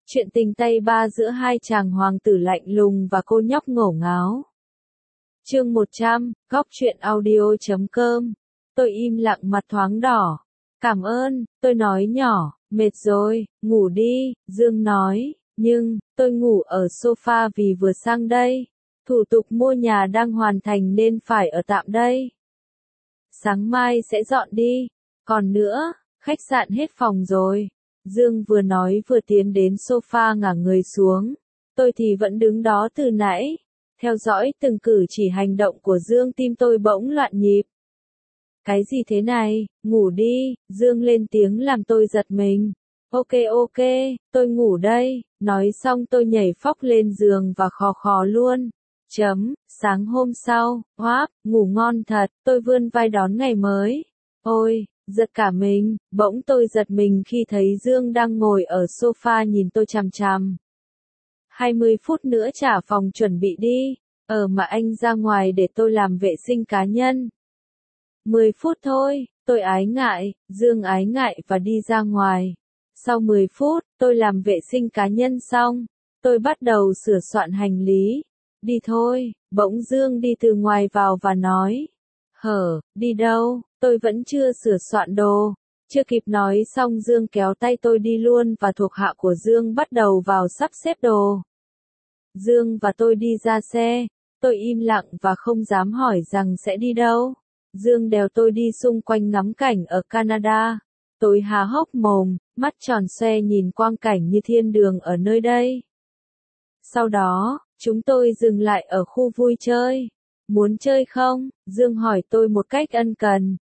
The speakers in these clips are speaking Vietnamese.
Chuyện tình tay ba giữa hai chàng hoàng tử lạnh lùng và cô nhóc ngổ ngáo. Chương 100, góc truyện audio.com. Tôi im lặng mặt thoáng đỏ. Cảm ơn, tôi nói nhỏ, mệt rồi, ngủ đi, Dương nói, nhưng, tôi ngủ ở sofa vì vừa sang đây. Thủ tục mua nhà đang hoàn thành nên phải ở tạm đây. Sáng mai sẽ dọn đi. Còn nữa, khách sạn hết phòng rồi. Dương vừa nói vừa tiến đến sofa ngả người xuống. Tôi thì vẫn đứng đó từ nãy. Theo dõi từng cử chỉ hành động của Dương, tim tôi bỗng loạn nhịp. Cái gì thế này, ngủ đi, Dương lên tiếng làm tôi giật mình. Ok, tôi ngủ đây, nói xong tôi nhảy phóc lên giường và khò khò luôn. Sáng hôm sau, ngủ ngon thật, tôi vươn vai đón ngày mới. Ôi, giật cả mình, bỗng tôi giật mình khi thấy Dương đang ngồi ở sofa nhìn tôi chằm chằm. 20 phút nữa trả phòng chuẩn bị đi, mà anh ra ngoài để tôi làm vệ sinh cá nhân. 10 phút thôi, tôi ái ngại, Dương ái ngại và đi ra ngoài. Sau 10 phút, tôi làm vệ sinh cá nhân xong, tôi bắt đầu sửa soạn hành lý. Đi thôi, bỗng Dương đi từ ngoài vào và nói. Đi đâu, tôi vẫn chưa sửa soạn đồ. Chưa kịp nói xong Dương kéo tay tôi đi luôn và thuộc hạ của Dương bắt đầu vào sắp xếp đồ. Dương và tôi đi ra xe, tôi im lặng và không dám hỏi rằng sẽ đi đâu. Dương đèo tôi đi xung quanh ngắm cảnh ở Canada. Tôi há hốc mồm, mắt tròn xoe nhìn quang cảnh như thiên đường ở nơi đây. Sau đó, chúng tôi dừng lại ở khu vui chơi. Muốn chơi không? Dương hỏi tôi một cách ân cần.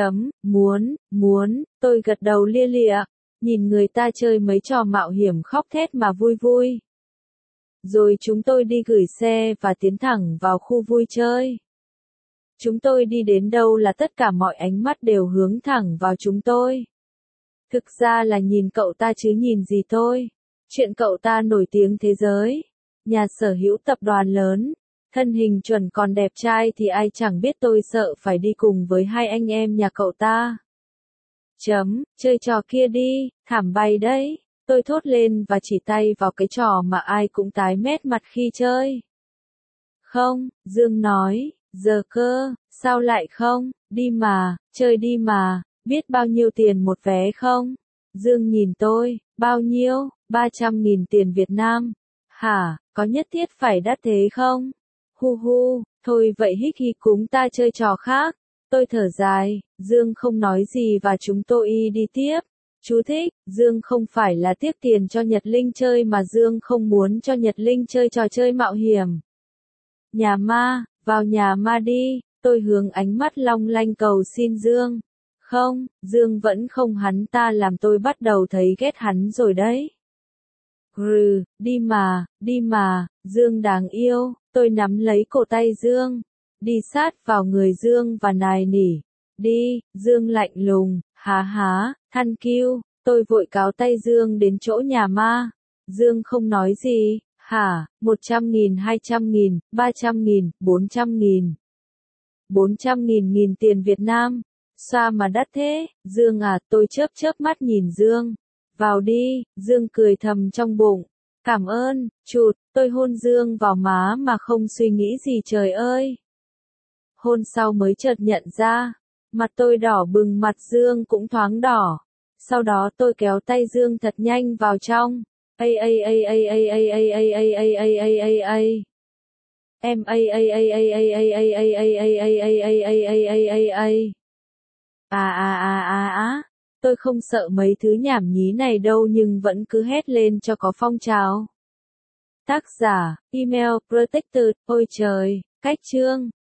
Muốn, tôi gật đầu lia lịa, nhìn người ta chơi mấy trò mạo hiểm khóc thét mà vui vui. Rồi chúng tôi đi gửi xe và tiến thẳng vào khu vui chơi. Chúng tôi đi đến đâu là tất cả mọi ánh mắt đều hướng thẳng vào chúng tôi. Thực ra là nhìn cậu ta chứ nhìn gì tôi. Chuyện cậu ta nổi tiếng thế giới. Nhà sở hữu tập đoàn lớn. Thân hình chuẩn còn đẹp trai thì ai chẳng biết tôi sợ phải đi cùng với hai anh em nhà cậu ta. Chơi trò kia đi, thảm bày đấy. Tôi thốt lên và chỉ tay vào cái trò mà ai cũng tái mét mặt khi chơi. Không, Dương nói, giờ cơ, sao lại không, đi mà, chơi đi mà, biết bao nhiêu tiền một vé không? Dương nhìn tôi, bao nhiêu, 300.000 tiền Việt Nam. Hả, có nhất thiết phải đắt thế không? Thôi vậy hích chúng ta chơi trò khác. Tôi thở dài, Dương không nói gì và chúng tôi đi tiếp. Chú thích, Dương không phải là tiếc tiền cho Nhật Linh chơi mà Dương không muốn cho Nhật Linh chơi trò chơi mạo hiểm. Nhà ma, vào nhà ma đi, tôi hướng ánh mắt long lanh cầu xin Dương. Không, Dương vẫn không, hắn ta làm tôi bắt đầu thấy ghét hắn rồi đấy. Đi mà, Dương đáng yêu, tôi nắm lấy cổ tay Dương. Đi sát vào người Dương và nài nỉ. Đi, Dương lạnh lùng, thank you, tôi vội cáo tay Dương đến chỗ nhà ma. Dương không nói gì, 100.000, 200.000, 300.000, 400.000. 400.000 tiền Việt Nam. Sao mà đắt thế, Dương à, tôi chớp mắt nhìn Dương. Vào đi, Dương cười thầm trong bụng. Cảm ơn, chụt, tôi hôn Dương vào má mà không suy nghĩ gì trời ơi. Hôn sau mới chợt nhận ra, mặt tôi đỏ bừng, mặt Dương cũng thoáng đỏ. Sau đó tôi kéo tay Dương thật nhanh vào trong. Tôi không sợ mấy thứ nhảm nhí này đâu nhưng vẫn cứ hét lên cho có phong trào. Tác giả, email protected, ôi trời, cách chương.